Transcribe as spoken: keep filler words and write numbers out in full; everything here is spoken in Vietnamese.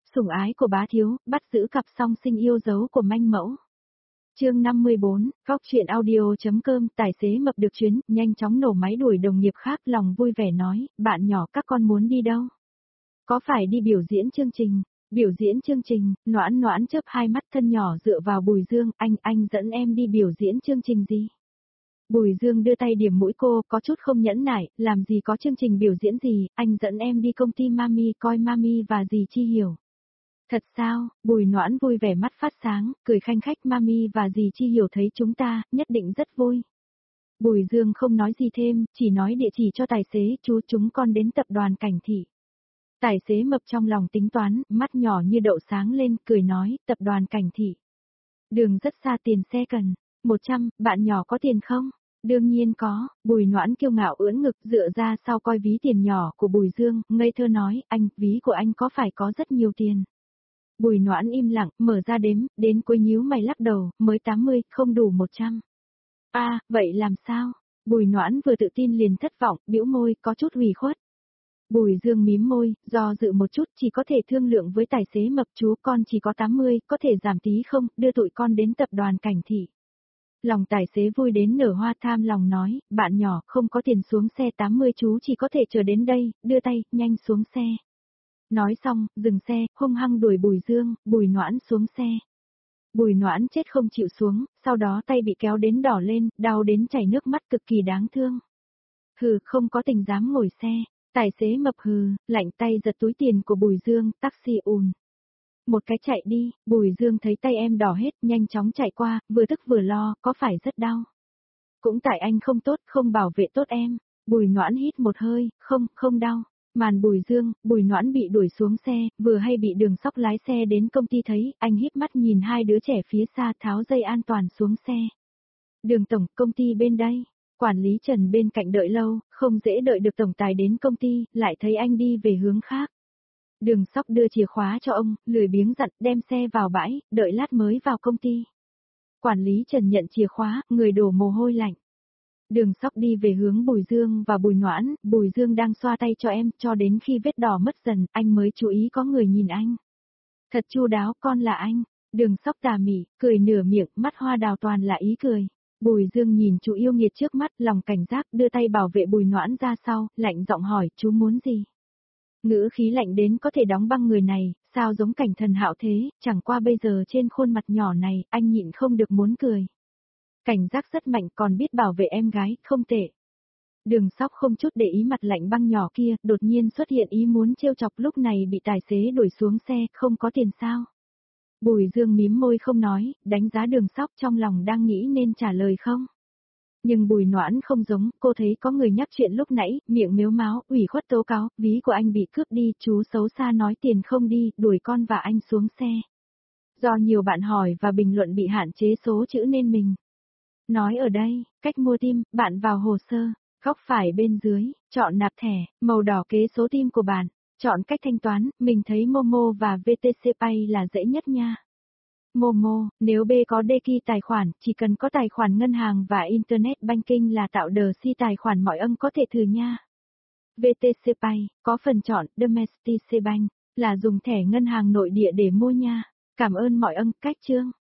Sủng ái của bá thiếu, bắt giữ cặp song sinh yêu dấu của manh mẫu. Chương năm mươi bốn, Góc truyện audio.com, tài xế mập được chuyến, nhanh chóng nổ máy đuổi đồng nghiệp khác, lòng vui vẻ nói, bạn nhỏ các con muốn đi đâu? Có phải đi biểu diễn chương trình? Biểu diễn chương trình, Noãn Noãn chớp hai mắt thân nhỏ dựa vào Bùi Dương, anh, anh dẫn em đi biểu diễn chương trình gì? Bùi Dương đưa tay điểm mũi cô, có chút không nhẫn nại, làm gì có chương trình biểu diễn gì, anh dẫn em đi công ty Mami coi Mami và dì Chi Hiểu. Thật sao? Bùi Noãn vui vẻ mắt phát sáng, cười khanh khách, Mami và dì Chi Hiểu thấy chúng ta, nhất định rất vui. Bùi Dương không nói gì thêm, chỉ nói địa chỉ cho tài xế, chú chúng con đến tập đoàn Cảnh Thị. Tài xế mập trong lòng tính toán, mắt nhỏ như đậu sáng lên, cười nói, tập đoàn Cảnh Thị. Đường rất xa, tiền xe cần. một trăm, bạn nhỏ có tiền không? Đương nhiên có, Bùi Noãn kiêu ngạo ưỡn ngực dựa ra sau coi ví tiền nhỏ của Bùi Dương, ngây thơ nói, anh, ví của anh có phải có rất nhiều tiền? Bùi Noãn im lặng, mở ra đếm, đến cuối nhíu mày lắc đầu, mới tám mươi, không đủ một trăm. A, à, vậy làm sao? Bùi Noãn vừa tự tin liền thất vọng, bĩu môi, có chút ủy khuất. Bùi Dương mím môi, do dự một chút, chỉ có thể thương lượng với tài xế mập, chú con chỉ có tám mươi, có thể giảm tí không, đưa tụi con đến tập đoàn Cảnh Thị. Lòng tài xế vui đến nở hoa, tham lòng nói, bạn nhỏ không có tiền xuống xe tám mươi, chú chỉ có thể chờ đến đây, đưa tay, nhanh xuống xe. Nói xong, dừng xe, hung hăng đuổi Bùi Dương, Bùi Noãn xuống xe. Bùi Noãn chết không chịu xuống, sau đó tay bị kéo đến đỏ lên, đau đến chảy nước mắt cực kỳ đáng thương. Hừ, không có tình dám ngồi xe, tài xế mập hừ, lạnh tay giật túi tiền của Bùi Dương, taxi ùn. Một cái chạy đi, Bùi Dương thấy tay em đỏ hết, nhanh chóng chạy qua, vừa tức vừa lo, có phải rất đau? Cũng tại anh không tốt, không bảo vệ tốt em. Bùi Noãn hít một hơi, không, không đau. Màn Bùi Dương, Bùi Noãn bị đuổi xuống xe, vừa hay bị Đường Sóc lái xe đến công ty thấy, anh híp mắt nhìn hai đứa trẻ phía xa tháo dây an toàn xuống xe. Đường tổng, công ty bên đây. Quản lý Trần bên cạnh đợi lâu, không dễ đợi được tổng tài đến công ty, lại thấy anh đi về hướng khác. Đường Sóc đưa chìa khóa cho ông, lười biếng dặn đem xe vào bãi, đợi lát mới vào công ty. Quản lý Trần nhận chìa khóa, người đổ mồ hôi lạnh. Đường Sóc đi về hướng Bùi Dương và Bùi Noãn, Bùi Dương đang xoa tay cho em, cho đến khi vết đỏ mất dần, anh mới chú ý có người nhìn anh. Thật chu đáo, con là anh. Đường Sóc tà mỉ, cười nửa miệng, mắt hoa đào toàn là ý cười. Bùi Dương nhìn chú yêu nghiệt trước mắt, lòng cảnh giác, đưa tay bảo vệ Bùi Noãn ra sau, lạnh giọng hỏi, chú muốn gì? Ngữ khí lạnh đến có thể đóng băng người này, sao giống Cảnh Thần Hạo thế, chẳng qua bây giờ trên khuôn mặt nhỏ này, anh nhịn không được muốn cười. Cảnh giác rất mạnh, còn biết bảo vệ em gái, không tệ. Đường Sóc không chút để ý mặt lạnh băng nhỏ kia, đột nhiên xuất hiện ý muốn trêu chọc, lúc này bị tài xế đuổi xuống xe, không có tiền sao? Bùi Dương mím môi không nói, đánh giá Đường Sóc trong lòng đang nghĩ nên trả lời không. Nhưng Bùi Noãn không giống, cô thấy có người nhắc chuyện lúc nãy, miệng mếu máo, ủy khuất tố cáo, ví của anh bị cướp đi, chú xấu xa nói tiền không đi, đuổi con và anh xuống xe. Do nhiều bạn hỏi và bình luận bị hạn chế số chữ nên mình nói ở đây, cách mua tim, bạn vào hồ sơ, góc phải bên dưới, chọn nạp thẻ, màu đỏ kế số tim của bạn, chọn cách thanh toán, mình thấy Momo và vê tê xê Pay là dễ nhất nha. Momo, nếu B có Deki tài khoản, chỉ cần có tài khoản ngân hàng và Internet Banking là tạo đờ si tài khoản mọi âm có thể thử nha. vê tê xê Pay, có phần chọn Domestic Bank, là dùng thẻ ngân hàng nội địa để mua nha. Cảm ơn mọi âm, cách chương.